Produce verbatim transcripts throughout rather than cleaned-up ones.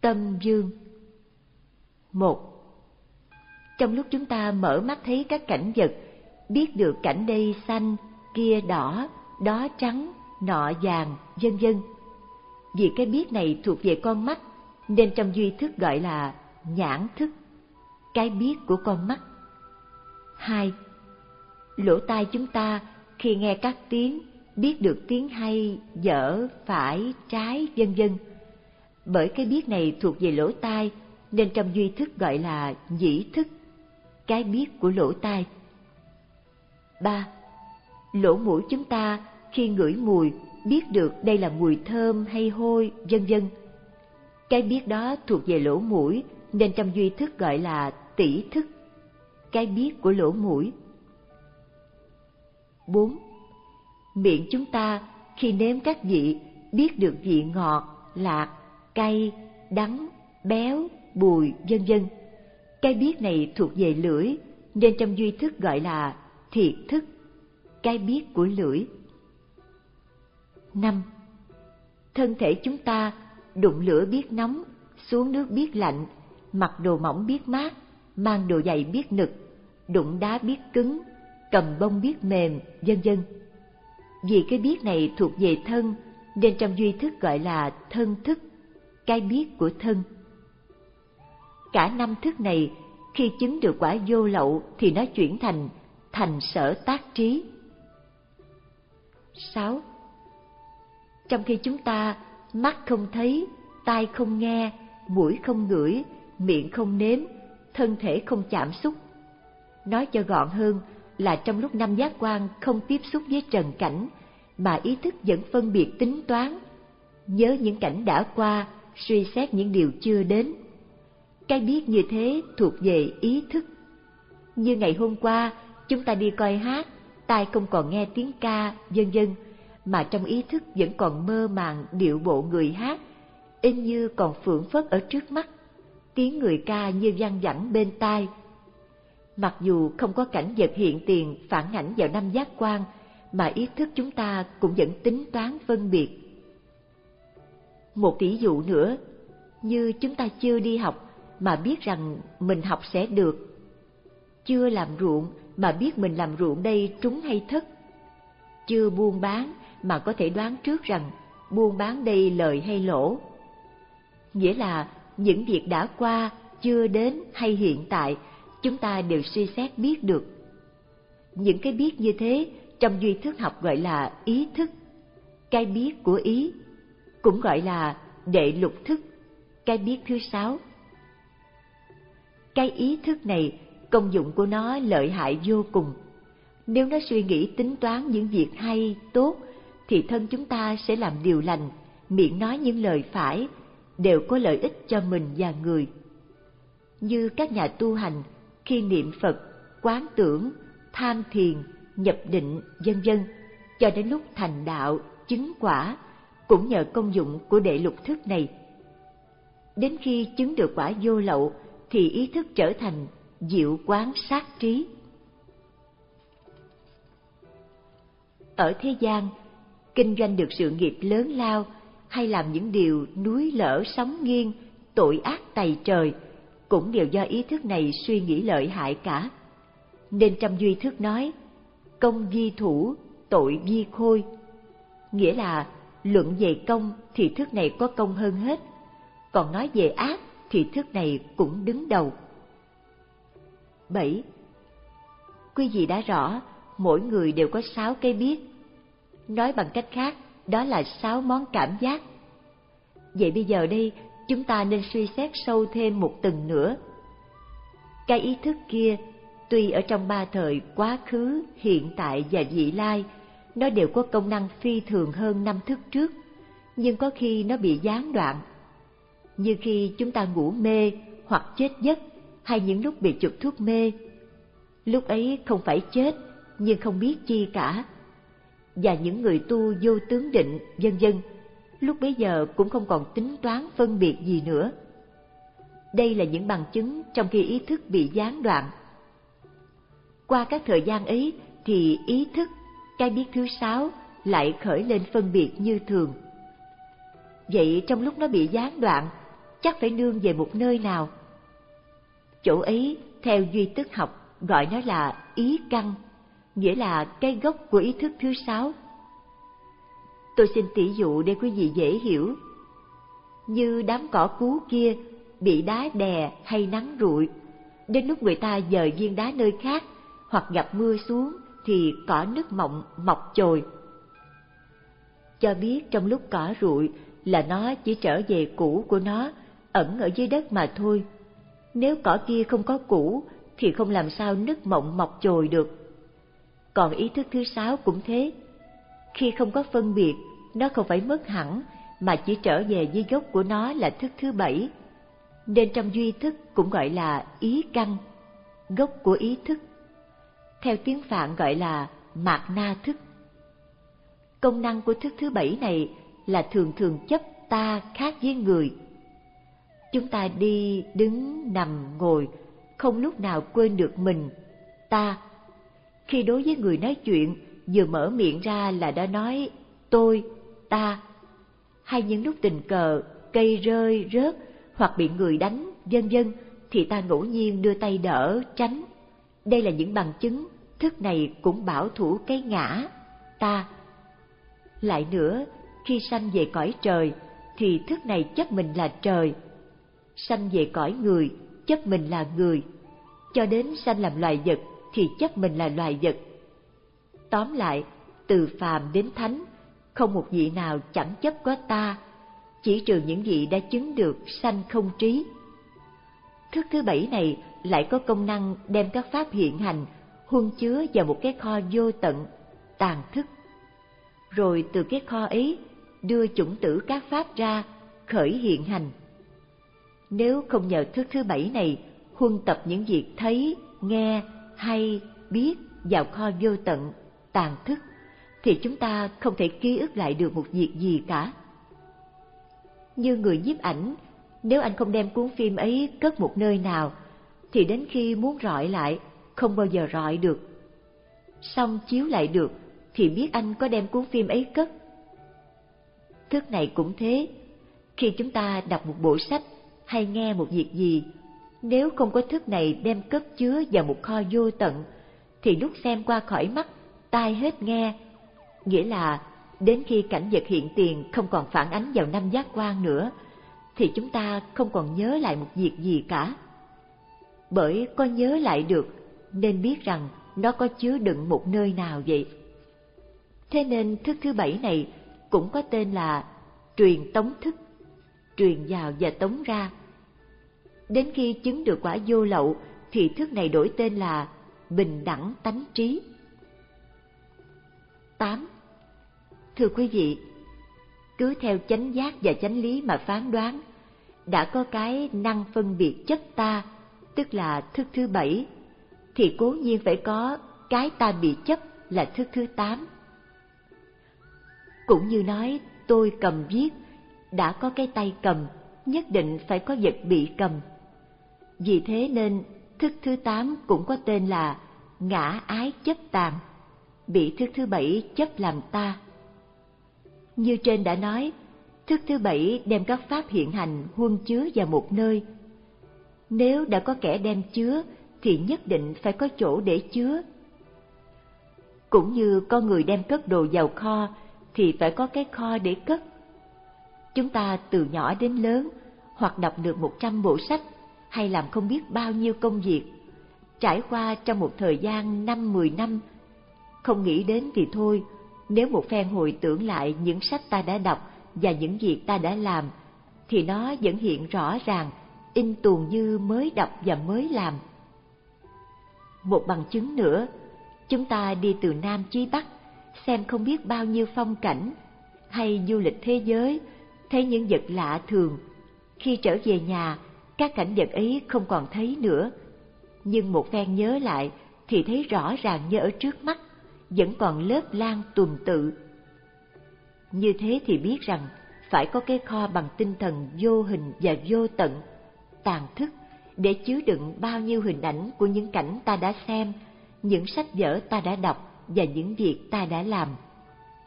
Tâm dương. Một. Trong lúc chúng ta mở mắt thấy các cảnh vật, biết được cảnh đây xanh, kia đỏ, đó trắng, nọ vàng, vân vân. Vì cái biết này thuộc về con mắt, nên trong duy thức gọi là nhãn thức, cái biết của con mắt. Hai. Lỗ tai chúng ta khi nghe các tiếng, biết được tiếng hay, dở, phải, trái, vân vân. Bởi cái biết này thuộc về lỗ tai, nên trong duy thức gọi là nhĩ thức, cái biết của lỗ tai. Ba. Lỗ mũi chúng ta khi ngửi mùi, biết được đây là mùi thơm hay hôi, vân vân. Cái biết đó thuộc về lỗ mũi, nên trong duy thức gọi là tỷ thức, cái biết của lỗ mũi. Bốn. Miệng chúng ta khi nếm các vị, biết được vị ngọt, lạc, cay, đắng, béo, bùi, vân vân. Cái biết này thuộc về lưỡi, nên trong duy thức gọi là thiệt thức, cái biết của lưỡi. Năm. Thân thể chúng ta đụng lửa biết nóng, xuống nước biết lạnh, mặc đồ mỏng biết mát, mang đồ dày biết nực, đụng đá biết cứng, cầm bông biết mềm, vân vân. Vì cái biết này thuộc về thân, nên trong duy thức gọi là thân thức, cái biết của thân. Cả năm thức này khi chứng được quả vô lậu thì nó chuyển thành thành sở tác trí. Sáu. Trong khi chúng ta mắt không thấy, tai không nghe, mũi không ngửi, miệng không nếm, thân thể không chạm xúc. Nói cho gọn hơn là trong lúc năm giác quan không tiếp xúc với trần cảnh, mà ý thức vẫn phân biệt tính toán, nhớ những cảnh đã qua, suy xét những điều chưa đến. Cái biết như thế thuộc về ý thức. Như ngày hôm qua, chúng ta đi coi hát, tai không còn nghe tiếng ca, vân vân, mà trong ý thức vẫn còn mơ màng điệu bộ người hát, y như còn phượng phất ở trước mắt, tiếng người ca như văng vẳng bên tai. Mặc dù không có cảnh vật hiện tiền phản ảnh vào năm giác quan, mà ý thức chúng ta cũng vẫn tính toán phân biệt. Một ví dụ nữa, như chúng ta chưa đi học mà biết rằng mình học sẽ được, chưa làm ruộng mà biết mình làm ruộng đây trúng hay thất, chưa buôn bán mà có thể đoán trước rằng buôn bán đây lời hay lỗ. Nghĩa là những việc đã qua, chưa đến hay hiện tại, chúng ta đều suy xét biết được. Những cái biết như thế trong duy thức học gọi là ý thức, cái biết của ý, cũng gọi là đệ lục thức, cái biết thứ sáu. Cái ý thức này, công dụng của nó lợi hại vô cùng. Nếu nó suy nghĩ tính toán những việc hay, tốt, thì thân chúng ta sẽ làm điều lành, miệng nói những lời phải, đều có lợi ích cho mình và người. Như các nhà tu hành, khi niệm Phật, quán tưởng, tham thiền, nhập định, vân vân, cho đến lúc thành đạo, chứng quả, cũng nhờ công dụng của đệ lục thức này. Đến khi chứng được quả vô lậu, thì ý thức trở thành diệu quán sát trí. Ở thế gian, kinh doanh được sự nghiệp lớn lao, hay làm những điều núi lở sóng nghiêng, tội ác tày trời, cũng đều do ý thức này suy nghĩ lợi hại cả. Nên trong duy thức nói, công vi thủ, tội vi khôi. Nghĩa là luận về công thì thức này có công hơn hết, còn nói về ác thì thức này cũng đứng đầu. Bảy. Quý vị đã rõ, mỗi người đều có sáu cái biết. Nói bằng cách khác, đó là sáu món cảm giác. Vậy bây giờ đây, chúng ta nên suy xét sâu thêm một tầng nữa. Cái ý thức kia, tuy ở trong ba thời quá khứ, hiện tại và vị lai, nó đều có công năng phi thường hơn năm thức trước, nhưng có khi nó bị gián đoạn. Như khi chúng ta ngủ mê hoặc chết giấc, hay những lúc bị chụp thuốc mê. Lúc ấy không phải chết, nhưng không biết chi cả. Và những người tu vô tướng định, vân vân, lúc bấy giờ cũng không còn tính toán phân biệt gì nữa. Đây là những bằng chứng trong khi ý thức bị gián đoạn. Qua các thời gian ấy thì ý thức, cái biết thứ sáu, lại khởi lên phân biệt như thường. Vậy trong lúc nó bị gián đoạn, chắc phải nương về một nơi nào. Chỗ ấy, theo duy tức học, gọi nó là ý căn, nghĩa là cái gốc của ý thức thứ sáu. Tôi xin tỉ dụ để quý vị dễ hiểu. Như đám cỏ cú kia bị đá đè hay nắng rụi, đến lúc người ta dời viên đá nơi khác hoặc gặp mưa xuống thì cỏ nứt mọng mọc chồi. Cho biết trong lúc cỏ rụi là nó chỉ trở về cũ của nó, ẩn ở dưới đất mà thôi. Nếu cỏ kia không có cũ thì không làm sao nứt mọng mọc chồi được. Còn ý thức thứ sáu cũng thế. Khi không có phân biệt, nó không phải mất hẳn, mà chỉ trở về với gốc của nó là thức thứ bảy. Nên trong duy thức cũng gọi là ý căn, gốc của ý thức. Theo tiếng Phạn gọi là mạt na thức. Công năng của thức thứ bảy này là thường thường chấp ta khác với người. Chúng ta đi, đứng, nằm, ngồi, không lúc nào quên được mình, ta. Khi đối với người nói chuyện, vừa mở miệng ra là đã nói tôi, ta. Hay những lúc tình cờ, cây rơi, rớt, hoặc bị người đánh, vân vân, thì ta ngẫu nhiên đưa tay đỡ, tránh. Đây là những bằng chứng, thức này cũng bảo thủ cái ngã, ta. Lại nữa, khi sanh về cõi trời, thì thức này chấp mình là trời. Sanh về cõi người, chấp mình là người. Cho đến sanh làm loài vật, thì chấp mình là loài vật. Tóm lại, từ phàm đến thánh, không một vị nào chẳng chấp có ta, chỉ trừ những vị đã chứng được sanh không trí. Thức thứ bảy này lại có công năng đem các pháp hiện hành huân chứa vào một cái kho vô tận, tàn thức. Rồi từ cái kho ấy đưa chủng tử các pháp ra, khởi hiện hành. Nếu không nhờ thức thứ bảy này huân tập những việc thấy, nghe, hay, biết vào kho vô tận, tàn thức, thì chúng ta không thể ký ức lại được một việc gì cả. Như người nhiếp ảnh, nếu anh không đem cuốn phim ấy cất một nơi nào, thì đến khi muốn rọi lại, không bao giờ rọi được. Xong chiếu lại được, thì biết anh có đem cuốn phim ấy cất. Thức này cũng thế, khi chúng ta đọc một bộ sách hay nghe một việc gì, nếu không có thức này đem cất chứa vào một kho vô tận, thì lúc xem qua khỏi mắt, tai hết nghe, nghĩa là đến khi cảnh vật hiện tiền không còn phản ánh vào năm giác quan nữa, thì chúng ta không còn nhớ lại một việc gì cả. Bởi có nhớ lại được, nên biết rằng nó có chứa đựng một nơi nào vậy. Thế nên thức thứ bảy này cũng có tên là truyền tống thức, truyền vào và tống ra. Đến khi chứng được quả vô lậu, thì thức này đổi tên là bình đẳng tánh trí. tám. Thưa quý vị, cứ theo chánh giác và chánh lý mà phán đoán, đã có cái năng phân biệt chấp ta, tức là thức thứ bảy, thì cố nhiên phải có cái ta bị chấp là thức thứ tám. Cũng như nói tôi cầm viết, đã có cái tay cầm, nhất định phải có vật bị cầm. Vì thế nên thức thứ tám cũng có tên là ngã ái chấp tàm, bị thức thứ bảy chấp làm ta. Như trên đã nói, thức thứ bảy đem các pháp hiện hành huân chứa vào một nơi. Nếu đã có kẻ đem chứa, thì nhất định phải có chỗ để chứa. Cũng như con người đem cất đồ vào kho, thì phải có cái kho để cất. Chúng ta từ nhỏ đến lớn, hoặc đọc được một trăm bộ sách, hay làm không biết bao nhiêu công việc, trải qua trong một thời gian năm mười năm, không nghĩ đến thì thôi. Nếu một phen hồi tưởng lại những sách ta đã đọc và những việc ta đã làm, thì nó vẫn hiện rõ ràng, in tuồn như mới đọc và mới làm. Một bằng chứng nữa, chúng ta đi từ Nam chí Bắc, xem không biết bao nhiêu phong cảnh, hay du lịch thế giới, thấy những vật lạ thường. Khi trở về nhà, các cảnh vật ấy không còn thấy nữa, nhưng một phen nhớ lại thì thấy rõ ràng như ở trước mắt, vẫn còn lớp lang tuần tự. Như thế thì biết rằng phải có cái kho bằng tinh thần vô hình và vô tận, tàn thức, để chứa đựng bao nhiêu hình ảnh của những cảnh ta đã xem, những sách vở ta đã đọc và những việc ta đã làm.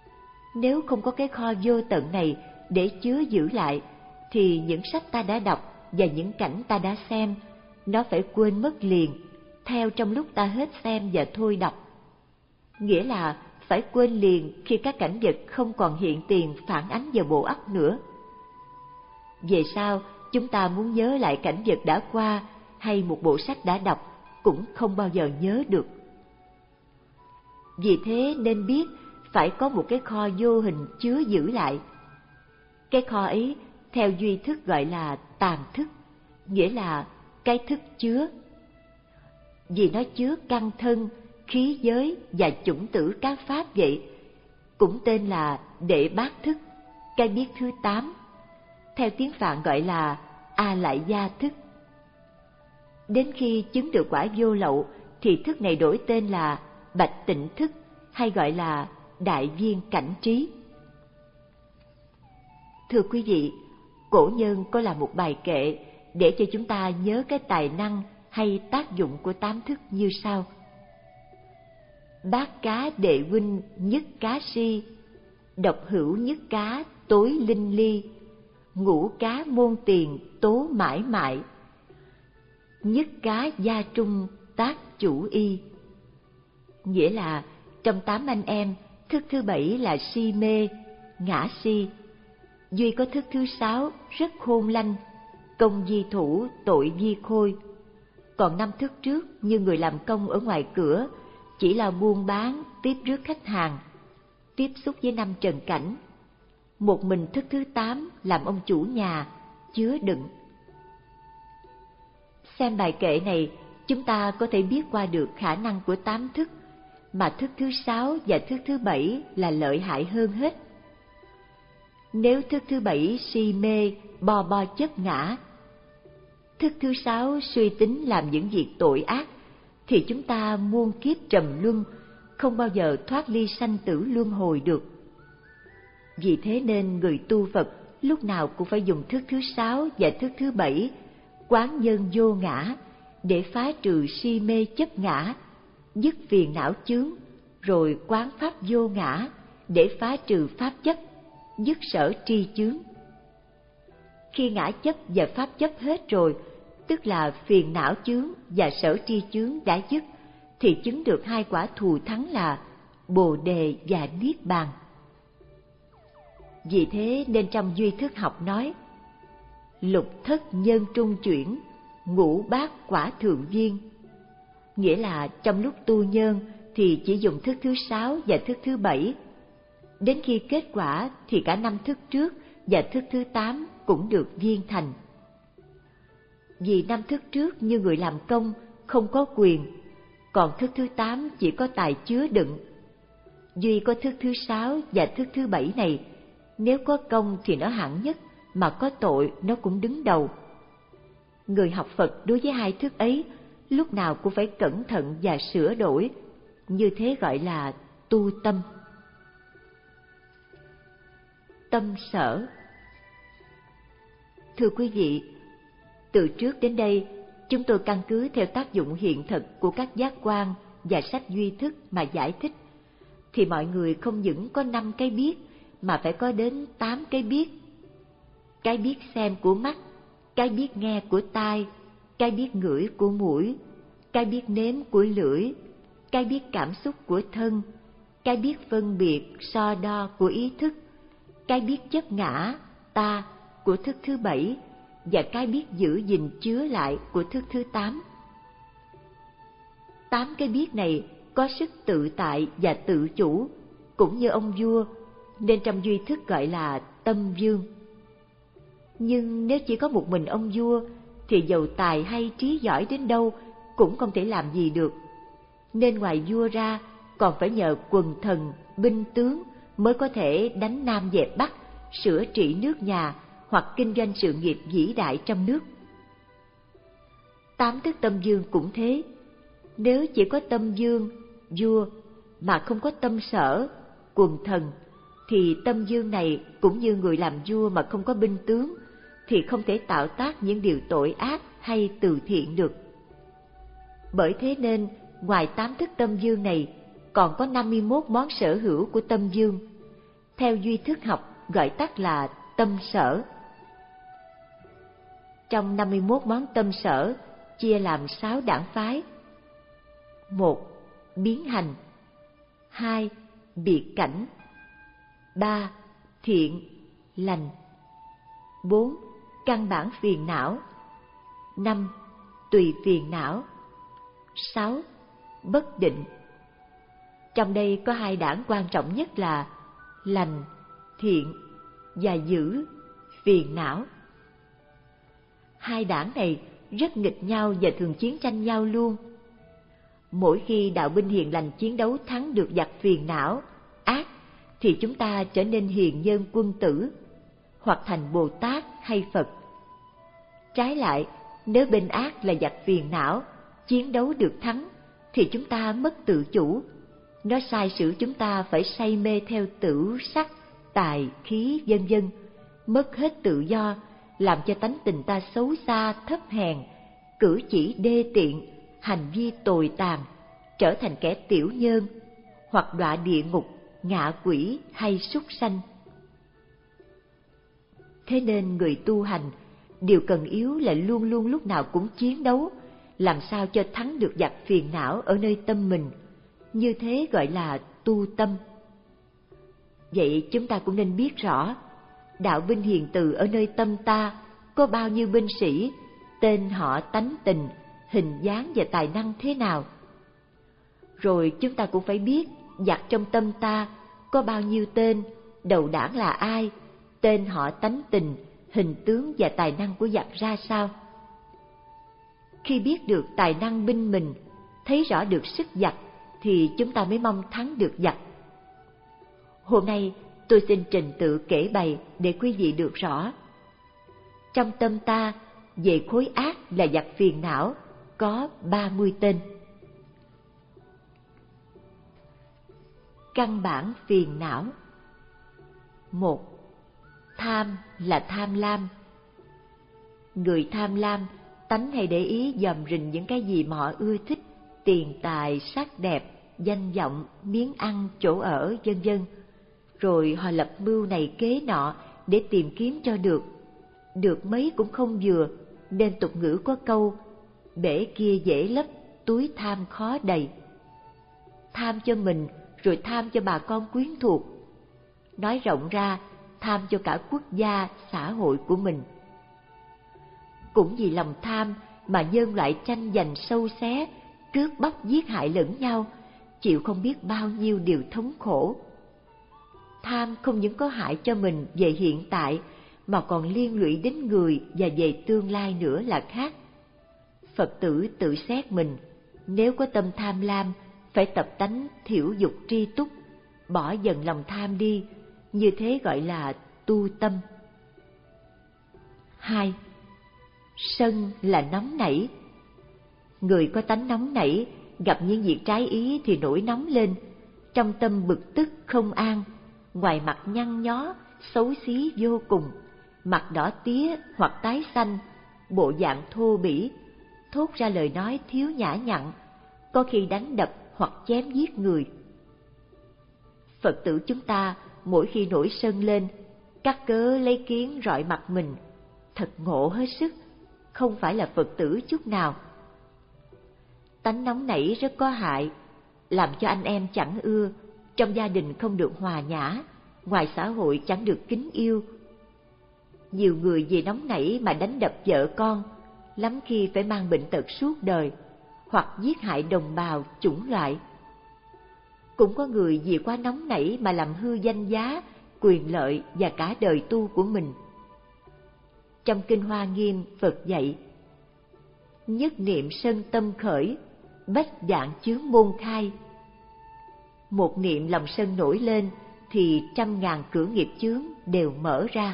Nếu không có cái kho vô tận này để chứa giữ lại, thì những sách ta đã đọc và những cảnh ta đã xem, nó phải quên mất liền, theo trong lúc ta hết xem và thôi đọc. Nghĩa là phải quên liền khi các cảnh vật không còn hiện tiền phản ánh vào bộ óc nữa. Về sau, chúng ta muốn nhớ lại cảnh vật đã qua hay một bộ sách đã đọc cũng không bao giờ nhớ được. Vì thế nên biết phải có một cái kho vô hình chứa giữ lại. Cái kho ấy theo duy thức gọi là tàng thức, nghĩa là cái thức chứa. Vì nó chứa căn thân, khí giới và chủng tử các pháp vậy, cũng tên là đệ bát thức, cái biết thứ tám. Theo tiếng Phạn gọi là A Lại Gia thức. Đến khi chứng được quả vô lậu thì thức này đổi tên là Bạch Tịnh thức, hay gọi là Đại Viên Cảnh Trí. Thưa quý vị, cổ nhân có làm một bài kệ để cho chúng ta nhớ cái tài năng hay tác dụng của tám thức như sau. Bát cá đệ huynh nhất cá si, độc hữu nhất cá tối linh ly, ngũ cá môn tiền tố mãi mãi, nhất cá gia trung tác chủ y. Nghĩa là trong tám anh em, thức thứ bảy là si mê, ngã si, duy có thức thứ sáu rất khôn lanh, công di thủ tội di khôi. Còn năm thức trước như người làm công ở ngoài cửa, chỉ là buôn bán, tiếp rước khách hàng, tiếp xúc với năm trần cảnh. Một mình thức thứ tám làm ông chủ nhà, chứa đựng. Xem bài kệ này, chúng ta có thể biết qua được khả năng của tám thức, mà thức thứ sáu và thức thứ bảy là lợi hại hơn hết. Nếu thức thứ bảy si mê, bo bo chấp ngã, thức thứ sáu suy tính làm những việc tội ác, thì chúng ta muôn kiếp trầm luân, không bao giờ thoát ly sanh tử luân hồi được. Vì thế nên người tu Phật lúc nào cũng phải dùng thức thứ sáu và thức thứ bảy, quán nhân vô ngã, để phá trừ si mê chấp ngã, dứt phiền não chướng, rồi quán pháp vô ngã, để phá trừ pháp chấp, dứt sở tri chướng. Khi ngã chấp và pháp chấp hết rồi, tức là phiền não chướng và sở tri chướng đã dứt, thì chứng được hai quả thù thắng là Bồ Đề và Niết Bàn. Vì thế nên trong duy thức học nói, lục thất nhân trung chuyển, ngũ bát quả thượng viên. Nghĩa là trong lúc tu nhân thì chỉ dùng thức thứ sáu và thức thứ bảy. Đến khi kết quả thì cả năm thức trước và thức thứ tám cũng được viên thành. Vì năm thức trước như người làm công không có quyền, còn thức thứ tám chỉ có tài chứa đựng. Duy có thức thứ sáu và thức thứ bảy này, nếu có công thì nó hạng nhất, mà có tội nó cũng đứng đầu. Người học Phật đối với hai thức ấy lúc nào cũng phải cẩn thận và sửa đổi, như thế gọi là tu tâm. Tâm sở. Thưa quý vị, từ trước đến đây chúng tôi căn cứ theo tác dụng hiện thực của các giác quan và sách duy thức mà giải thích, thì mọi người không những có năm cái biết mà phải có đến tám cái biết. Cái biết xem của mắt, cái biết nghe của tai, cái biết ngửi của mũi, cái biết nếm của lưỡi, cái biết cảm xúc của thân, cái biết phân biệt so đo của ý thức, cái biết chấp ngã ta của thức thứ bảy, và cái biết giữ gìn chứa lại của thức thứ tám. Tám cái biết này có sức tự tại và tự chủ, cũng như ông vua, nên trong duy thức gọi là tâm vương. Nhưng nếu chỉ có một mình ông vua, thì dầu tài hay trí giỏi đến đâu cũng không thể làm gì được. Nên ngoài vua ra, còn phải nhờ quần thần, binh tướng mới có thể đánh Nam dẹp Bắc, sửa trị nước nhà hoặc kinh doanh sự nghiệp vĩ đại trong nước. Tám thức tâm vương cũng thế. Nếu chỉ có tâm vương, vua, mà không có tâm sở, quần thần, thì tâm vương này cũng như người làm vua mà không có binh tướng, thì không thể tạo tác những điều tội ác hay từ thiện được. Bởi thế nên, ngoài tám thức tâm vương này, còn có năm mươi mốt món sở hữu của tâm vương. Theo duy thức học gọi tắt là tâm sở. Trong năm mươi mốt món tâm sở chia làm sáu đảng phái. Một. Biến hành. Hai. Biệt cảnh. Ba. Thiện, lành. Bốn. Căn bản phiền não. Năm. Tùy phiền não. Sáu. Bất định. Trong đây có hai đảng quan trọng nhất là lành, thiện và dữ, phiền não. Hai đảng này rất nghịch nhau và thường chiến tranh nhau luôn. Mỗi khi đạo binh hiền lành chiến đấu thắng được giặc phiền não, ác, thì chúng ta trở nên hiền nhân quân tử, hoặc thành Bồ Tát hay Phật. Trái lại, nếu bên ác là giặc phiền não, chiến đấu được thắng, thì chúng ta mất tự chủ. Nó sai sử chúng ta phải say mê theo tửu sắc, tài, khí, vân vân, mất hết tự do, làm cho tánh tình ta xấu xa, thấp hèn, cử chỉ đê tiện, hành vi tồi tàn, trở thành kẻ tiểu nhân, hoặc đọa địa ngục, ngạ quỷ hay súc sanh. Thế nên người tu hành, điều cần yếu là luôn luôn lúc nào cũng chiến đấu, làm sao cho thắng được giặc phiền não ở nơi tâm mình. Như thế gọi là tu tâm. Vậy chúng ta cũng nên biết rõ, đạo binh hiền từ ở nơi tâm ta có bao nhiêu binh sĩ, tên họ, tánh tình, hình dáng và tài năng thế nào. Rồi chúng ta cũng phải biết giặc trong tâm ta có bao nhiêu tên, đầu đảng là ai, tên họ, tánh tình, hình tướng và tài năng của giặc ra sao. Khi biết được tài năng binh mình, thấy rõ được sức giặc, thì chúng ta mới mong thắng được giặc. Hôm nay tôi xin trình tự kể bày để quý vị được rõ. Trong tâm ta, về khối ác là giặc phiền não, có ba mươi tên. Căn bản phiền não. Một. Tham là tham lam. Người tham lam, tánh hay để ý dòm rình những cái gì mà họ ưa thích, tiền tài, sắc đẹp, danh vọng, miếng ăn, chỗ ở, vân vân. Rồi họ lập mưu này kế nọ để tìm kiếm cho được. Được mấy cũng không vừa, nên tục ngữ có câu, bể kia dễ lấp, túi tham khó đầy. Tham cho mình, rồi tham cho bà con quyến thuộc. Nói rộng ra, tham cho cả quốc gia, xã hội của mình. Cũng vì lòng tham mà nhân loại tranh giành sâu xé, cướp bóc giết hại lẫn nhau, chịu không biết bao nhiêu điều thống khổ. Tham không những có hại cho mình về hiện tại, mà còn liên lụy đến người và về tương lai nữa là khác. Phật tử tự xét mình, nếu có tâm tham lam, phải tập tánh thiểu dục tri túc, bỏ dần lòng tham đi, như thế gọi là tu tâm. Hai. Sân là nóng nảy. Người có tánh nóng nảy, gặp những việc trái ý thì nổi nóng lên, trong tâm bực tức không an, ngoài mặt nhăn nhó, xấu xí vô cùng, mặt đỏ tía hoặc tái xanh, bộ dạng thô bỉ, thốt ra lời nói thiếu nhã nhặn, có khi đánh đập hoặc chém giết người. Phật tử chúng ta mỗi khi nổi sân lên, cắt cớ lấy kiến rọi mặt mình, thật ngộ hết sức, không phải là Phật tử chút nào. Tánh nóng nảy rất có hại, làm cho anh em chẳng ưa, trong gia đình không được hòa nhã, ngoài xã hội chẳng được kính yêu. Nhiều người vì nóng nảy mà đánh đập vợ con, lắm khi phải mang bệnh tật suốt đời, hoặc giết hại đồng bào, chủng loại. Cũng có người vì quá nóng nảy mà làm hư danh giá, quyền lợi và cả đời tu của mình. Trong Kinh Hoa Nghiêm, Phật dạy, nhất niệm sân tâm khởi, bách dạng chướng môn khai. Một niệm lòng sân nổi lên thì trăm ngàn cửa nghiệp chướng đều mở ra.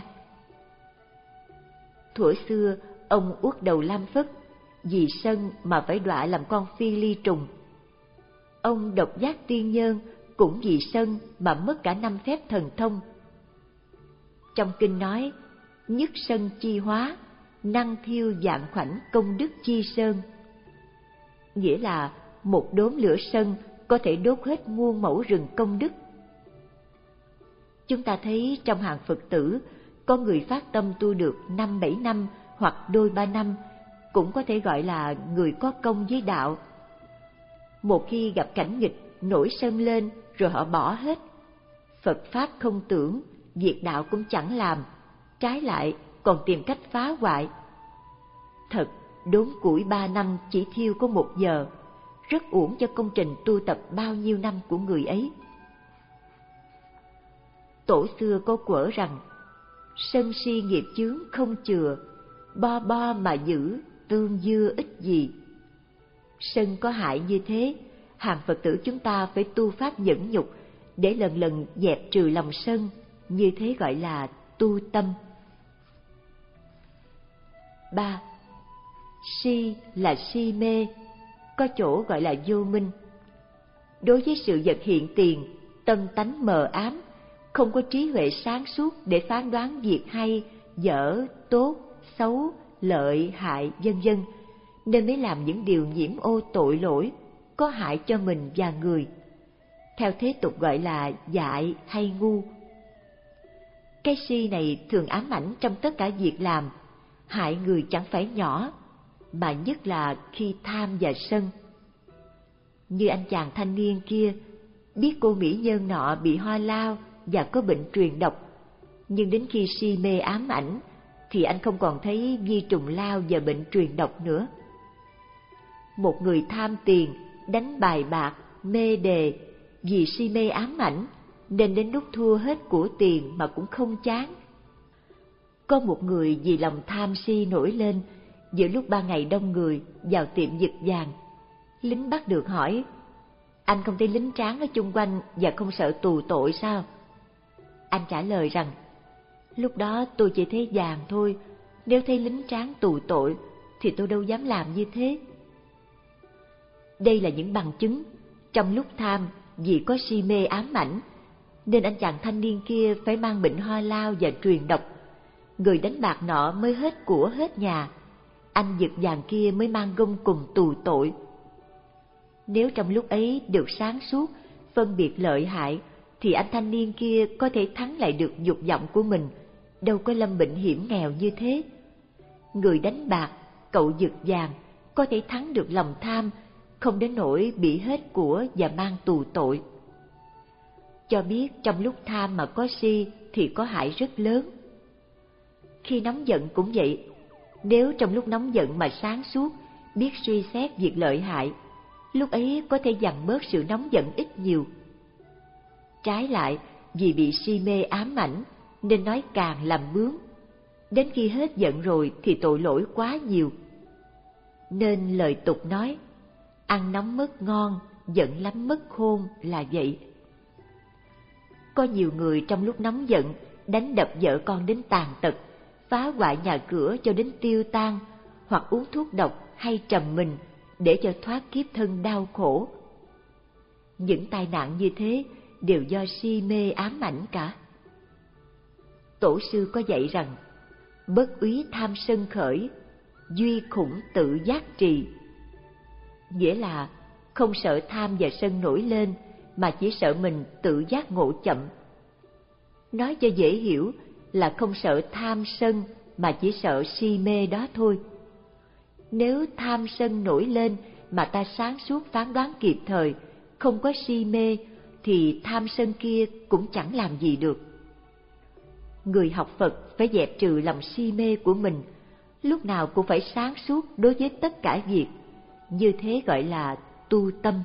Thuở xưa, ông Uất Đầu Lam Phất vì sân mà phải đọa làm con phi ly trùng. Ông Độc Giác Tiên Nhân cũng vì sân mà mất cả năm phép thần thông. Trong kinh nói, nhất sân chi hóa, năng thiêu vạn khoảnh công đức chi sơn. Nghĩa là một đốm lửa sân có thể đốt hết muôn mẫu rừng công đức. Chúng ta thấy trong hàng Phật tử, có người phát tâm tu được năm bảy năm hoặc đôi ba năm, cũng có thể gọi là người có công với đạo. Một khi gặp cảnh nghịch nổi sân lên rồi họ bỏ hết. Phật Pháp không tưởng, việc đạo cũng chẳng làm, trái lại còn tìm cách phá hoại. Thật, đốn củi ba năm chỉ thiêu có một giờ, rất uổng cho công trình tu tập bao nhiêu năm của người ấy. Tổ xưa có quở rằng, sân si nghiệp chướng không chừa, bo bo mà giữ, tương dưa ích gì. Sân có hại như thế, hàng Phật tử chúng ta phải tu pháp nhẫn nhục để lần lần dẹp trừ lòng sân, như thế gọi là tu tâm. ba. Si là si mê, có chỗ gọi là vô minh. Đối với sự vật hiện tiền, tâm tánh mờ ám, không có trí huệ sáng suốt để phán đoán việc hay, dở, tốt, xấu, lợi, hại, vân vân, nên mới làm những điều nhiễm ô tội lỗi, có hại cho mình và người. Theo thế tục gọi là dại hay ngu. Cái si này thường ám ảnh trong tất cả việc làm, hại người chẳng phải nhỏ, mà nhất là khi tham và sân. Như anh chàng thanh niên kia, biết cô mỹ nhân nọ bị ho lao và có bệnh truyền độc, nhưng đến khi si mê ám ảnh thì anh không còn thấy vi trùng lao và bệnh truyền độc nữa. Một người tham tiền, đánh bài bạc, mê đề, vì si mê ám ảnh nên đến lúc thua hết của tiền mà cũng không chán. Có một người vì lòng tham si nổi lên, giữa lúc ban ngày đông người vào tiệm giật vàng. Lính bắt được hỏi, anh không thấy lính tráng ở chung quanh và không sợ tù tội sao? Anh trả lời rằng, lúc đó tôi chỉ thấy vàng thôi, nếu thấy lính tráng tù tội thì tôi đâu dám làm như thế. Đây là những bằng chứng, trong lúc tham vì có si mê ám ảnh, nên anh chàng thanh niên kia phải mang bệnh ho lao và truyền độc. Người đánh bạc nọ mới hết của hết nhà, anh giật vàng kia mới mang gông cùng tù tội. Nếu trong lúc ấy được sáng suốt, phân biệt lợi hại, thì anh thanh niên kia có thể thắng lại được dục vọng của mình, đâu có lâm bệnh hiểm nghèo như thế. Người đánh bạc, cậu giật vàng, có thể thắng được lòng tham, không đến nỗi bị hết của và mang tù tội. Cho biết trong lúc tham mà có si thì có hại rất lớn. Khi nóng giận cũng vậy, nếu trong lúc nóng giận mà sáng suốt, biết suy xét việc lợi hại, lúc ấy có thể dằn bớt sự nóng giận ít nhiều. Trái lại, vì bị si mê ám ảnh nên nói càng làm bướng, đến khi hết giận rồi thì tội lỗi quá nhiều. Nên lời tục nói, ăn nóng mất ngon, giận lắm mất khôn là vậy. Có nhiều người trong lúc nóng giận đánh đập vợ con đến tàn tật, phá hoại nhà cửa cho đến tiêu tan, hoặc uống thuốc độc hay trầm mình để cho thoát kiếp thân đau khổ. Những tai nạn như thế đều do si mê ám ảnh cả. Tổ sư có dạy rằng, bất úy tham sân khởi, duy khủng tự giác trì. Nghĩa là không sợ tham và sân nổi lên, mà chỉ sợ mình tự giác ngộ chậm. Nói cho dễ hiểu là không sợ tham sân, mà chỉ sợ si mê đó thôi. Nếu tham sân nổi lên mà ta sáng suốt phán đoán kịp thời, không có si mê, thì tham sân kia cũng chẳng làm gì được. Người học Phật phải dẹp trừ lòng si mê của mình, lúc nào cũng phải sáng suốt đối với tất cả việc, như thế gọi là tu tâm.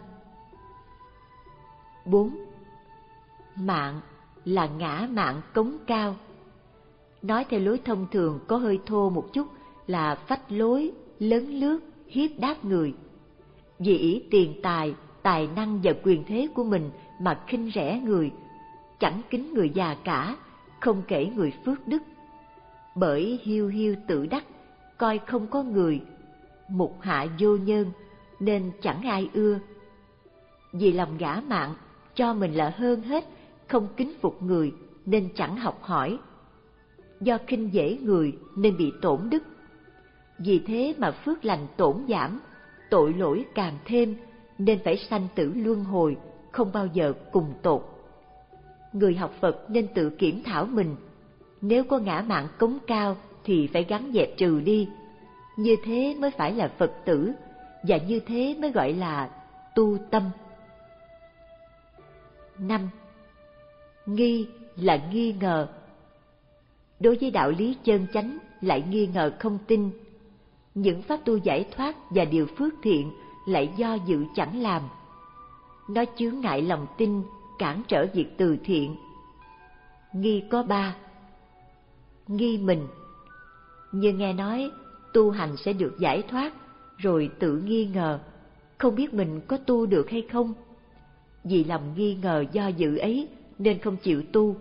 bốn. Mạng là ngã mạn cống cao. Nói theo lối thông thường có hơi thô một chút là phách lối, lấn lướt, hiếp đáp người. Vì ý tiền tài, tài năng và quyền thế của mình mà khinh rẻ người, chẳng kính người già cả, không kể người phước đức. Bởi hiu hiu tự đắc, coi không có người, mục hạ vô nhân, nên chẳng ai ưa. Vì lòng ngã mạn, cho mình là hơn hết, không kính phục người, nên chẳng học hỏi. Do khinh dễ người nên bị tổn đức. Vì thế mà phước lành tổn giảm, tội lỗi càng thêm, nên phải sanh tử luân hồi, không bao giờ cùng tột. Người học Phật nên tự kiểm thảo mình, nếu có ngã mạn cống cao thì thì phải gắng dẹp trừ đi. Như thế mới phải là Phật tử, và như thế mới gọi là tu tâm. Năm. Nghi là nghi ngờ. Đối với đạo lý chân chánh lại nghi ngờ không tin. Những pháp tu giải thoát và điều phước thiện lại do dự chẳng làm. Nó chướng ngại lòng tin, cản trở việc từ thiện. Nghi có ba. Nghi mình. Như nghe nói tu hành sẽ được giải thoát, rồi tự nghi ngờ, không biết mình có tu được hay không. Vì lòng nghi ngờ do dự ấy nên không chịu tu.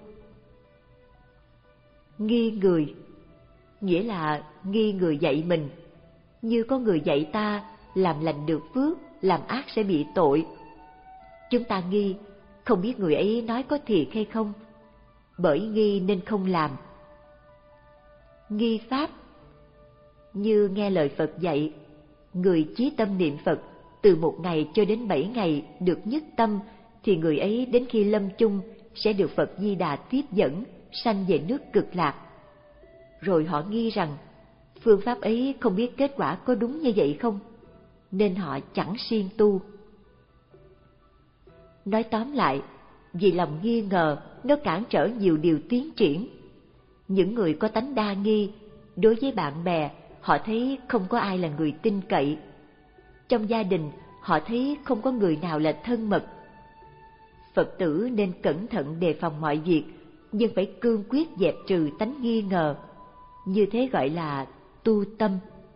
Nghi người, nghĩa là nghi người dạy mình. Như có người dạy ta làm lành được phước, làm ác sẽ bị tội. Chúng ta nghi, không biết người ấy nói có thiệt hay không. Bởi nghi nên không làm. Nghi pháp, như nghe lời Phật dạy, người chí tâm niệm Phật từ một ngày cho đến bảy ngày được nhất tâm, thì người ấy đến khi lâm chung sẽ được Phật Di Đà tiếp dẫn, sanh về nước Cực Lạc. Rồi họ nghi rằng phương pháp ấy không biết kết quả có đúng như vậy không, nên họ chẳng siêng tu. Nói tóm lại, vì lòng nghi ngờ nó cản trở nhiều điều tiến triển. Những người có tánh đa nghi, đối với bạn bè họ thấy không có ai là người tin cậy. Trong gia đình họ thấy không có người nào là thân mật. Phật tử nên cẩn thận đề phòng mọi việc, nhưng phải cương quyết dẹp trừ tánh nghi ngờ. Như thế gọi là tu tâm.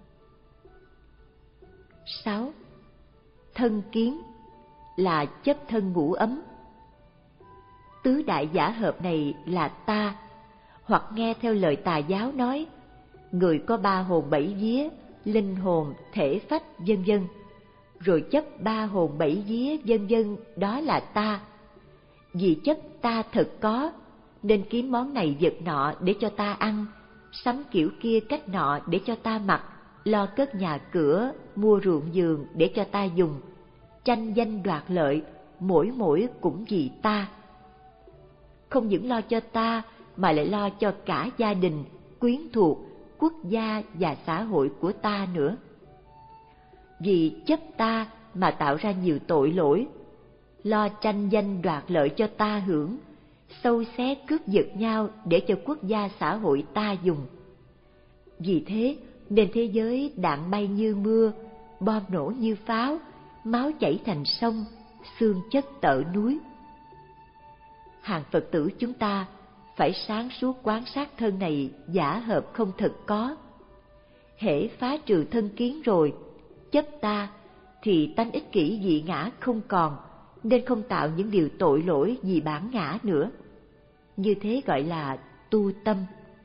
Sáu. Thân kiến là chấp thân ngũ ấm. Tứ đại giả hợp này là ta, hoặc nghe theo lời tà giáo nói, người có ba hồn bảy vía, linh hồn, thể phách, vân vân, rồi chấp ba hồn bảy vía, vân vân, đó là ta. Vì chấp ta thật có, nên kiếm món này vật nọ để cho ta ăn, sắm kiểu kia cách nọ để cho ta mặc, lo cất nhà cửa, mua ruộng vườn để cho ta dùng, tranh danh đoạt lợi, mỗi mỗi cũng vì ta. Không những lo cho ta, mà lại lo cho cả gia đình, quyến thuộc, quốc gia và xã hội của ta nữa. Vì chấp ta mà tạo ra nhiều tội lỗi, lo tranh danh đoạt lợi cho ta hưởng, sâu xé cướp giật nhau để cho quốc gia xã hội ta dùng. Vì thế nên thế giới đạn bay như mưa, bom nổ như pháo, máu chảy thành sông, xương chất tợ núi. Hàng Phật tử chúng ta phải sáng suốt quan sát thân này giả hợp không thật có. Hễ phá trừ thân kiến rồi, chấp ta, thì tánh ích kỷ dị ngã không còn, nên không tạo những điều tội lỗi vì bản ngã nữa. Như thế gọi là tu tâm.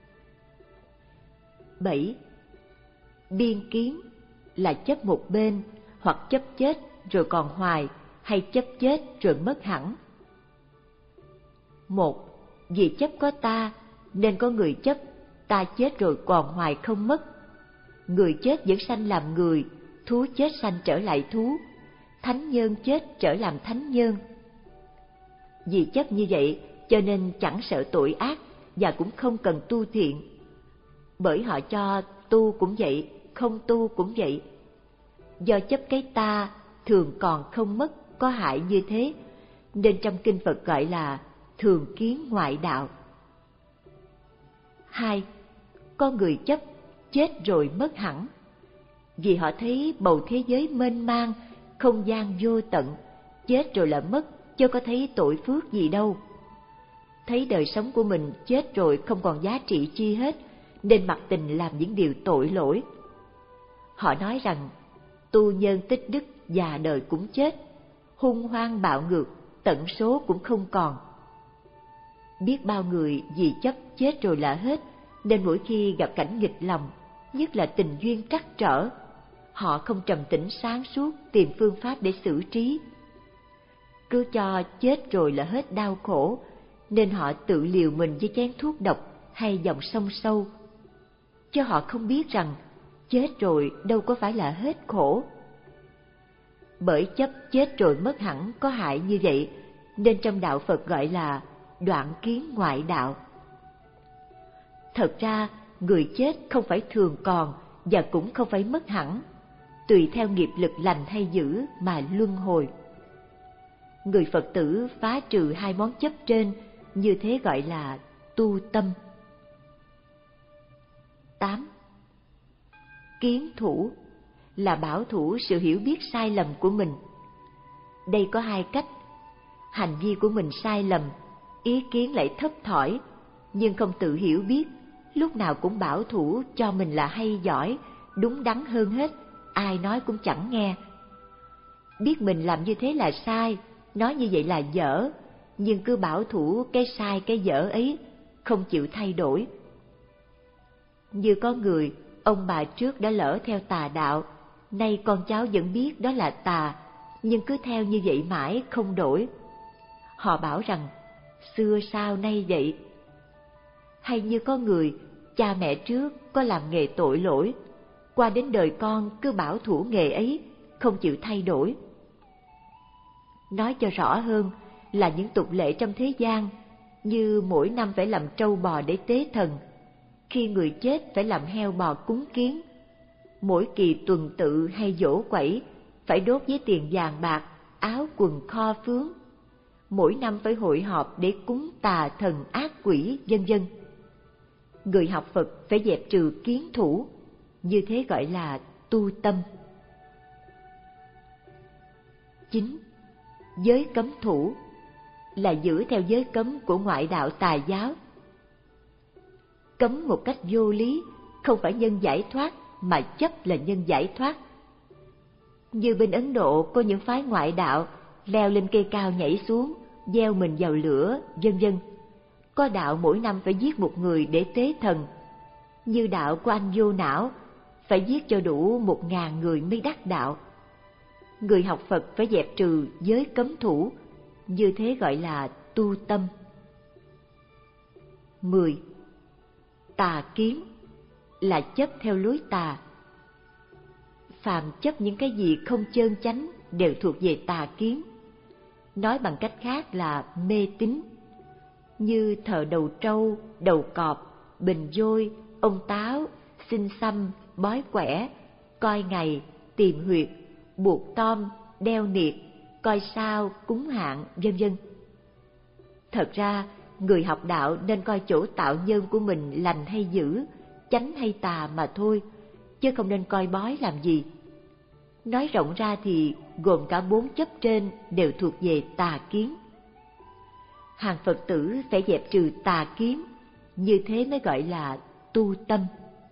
Bảy. Biên kiến là chấp một bên, hoặc chấp chết rồi còn hoài, hay chấp chết rồi mất hẳn. Một. Vì chấp có ta, nên có người chấp ta chết rồi còn hoài không mất. Người chết vẫn sanh làm người, thú chết sanh trở lại thú, thánh nhân chết trở làm thánh nhân. Vì chấp như vậy cho nên chẳng sợ tội ác và cũng không cần tu thiện. Bởi họ cho tu cũng vậy, không tu cũng vậy. Do chấp cái ta thường còn không mất, có hại như thế, nên trong kinh Phật gọi là thường kiến ngoại đạo. Hai. Có người chấp chết rồi mất hẳn. Vì họ thấy bầu thế giới mênh mang, không gian vô tận, chết rồi là mất, chứ có thấy tội phước gì đâu. Thấy đời sống của mình chết rồi không còn giá trị chi hết, nên mặc tình làm những điều tội lỗi. Họ nói rằng tu nhân tích đức già đời cũng chết, hung hoang bạo ngược, tận số cũng không còn. Biết bao người vì chấp chết rồi là hết, nên mỗi khi gặp cảnh nghịch lòng, nhất là tình duyên trắc trở, họ không trầm tĩnh sáng suốt tìm phương pháp để xử trí. Cứ cho chết rồi là hết đau khổ, nên họ tự liều mình với chén thuốc độc hay dòng sông sâu. Chứ họ không biết rằng chết rồi đâu có phải là hết khổ. Bởi chấp chết rồi mất hẳn có hại như vậy, nên trong đạo Phật gọi là đoạn kiến ngoại đạo. Thật ra người chết không phải thường còn và cũng không phải mất hẳn, tùy theo nghiệp lực lành hay dữ mà luân hồi. Người Phật tử phá trừ hai món chấp trên, như thế gọi là tu tâm. tám. Kiến thủ là bảo thủ sự hiểu biết sai lầm của mình. Đây có hai cách: hành vi của mình sai lầm, ý kiến lại thấp thỏi, nhưng không tự hiểu biết, lúc nào cũng bảo thủ cho mình là hay giỏi, đúng đắn hơn hết, ai nói cũng chẳng nghe. Biết mình làm như thế là sai, nói như vậy là dở, nhưng cứ bảo thủ cái sai cái dở ấy, không chịu thay đổi. Như có người, ông bà trước đã lỡ theo tà đạo, nay con cháu vẫn biết đó là tà, nhưng cứ theo như vậy mãi không đổi. Họ bảo rằng, xưa sao nay vậy. Hay như có người, cha mẹ trước có làm nghề tội lỗi, qua đến đời con cứ bảo thủ nghề ấy, không chịu thay đổi. Nói cho rõ hơn là những tục lệ trong thế gian, như mỗi năm phải làm trâu bò để tế thần, khi người chết phải làm heo bò cúng kiến, mỗi kỳ tuần tự hay giỗ quẩy phải đốt với tiền vàng bạc, áo quần kho phướng, mỗi năm phải hội họp để cúng tà thần ác quỷ, vân vân. Người học Phật phải dẹp trừ kiến thủ, như thế gọi là tu tâm. chín. Giới cấm thủ là giữ theo giới cấm của ngoại đạo tà giáo. Cấm một cách vô lý, không phải nhân giải thoát mà chấp là nhân giải thoát. Như bên Ấn Độ có những phái ngoại đạo leo lên cây cao nhảy xuống, gieo mình vào lửa, vân vân. Có đạo mỗi năm phải giết một người để tế thần. Như đạo của anh Vô Não, phải giết cho đủ một ngàn người mới đắc đạo. Người học Phật phải dẹp trừ giới cấm thủ, như thế gọi là tu tâm. mười. Tà kiến là chấp theo lối tà. Phàm chấp những cái gì không chơn chánh đều thuộc về tà kiến. Nói bằng cách khác là mê tín, như thờ đầu trâu, đầu cọp, bình vôi, ông táo, xin xăm, bói quẻ, coi ngày, tìm huyệt, buộc tom, đeo niệt, coi sao, cúng hạn, vân vân. Thật ra, người học đạo nên coi chỗ tạo nhân của mình lành hay dữ, chánh hay tà mà thôi, chứ không nên coi bói làm gì. Nói rộng ra thì gồm cả bốn chấp trên đều thuộc về tà kiến. Hàng Phật tử phải dẹp trừ tà kiến, như thế mới gọi là tu tâm.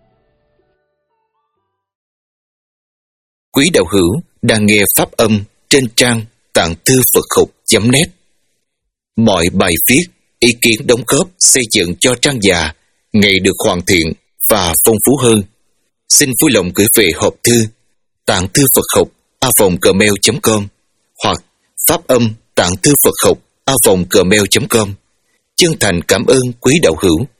Quý đạo hữu đang nghe pháp âm trên trang tạng thư Phật học chấm net. Mọi bài viết, ý kiến đóng góp xây dựng cho trang già ngày được hoàn thiện và phong phú hơn. Xin vui lòng gửi về hộp thư tạng thư Phật học a vòng gmail chấm com hoặc pháp âm tạng thư Phật học a vòng gmail chấm com. Chân thành cảm ơn quý đạo hữu.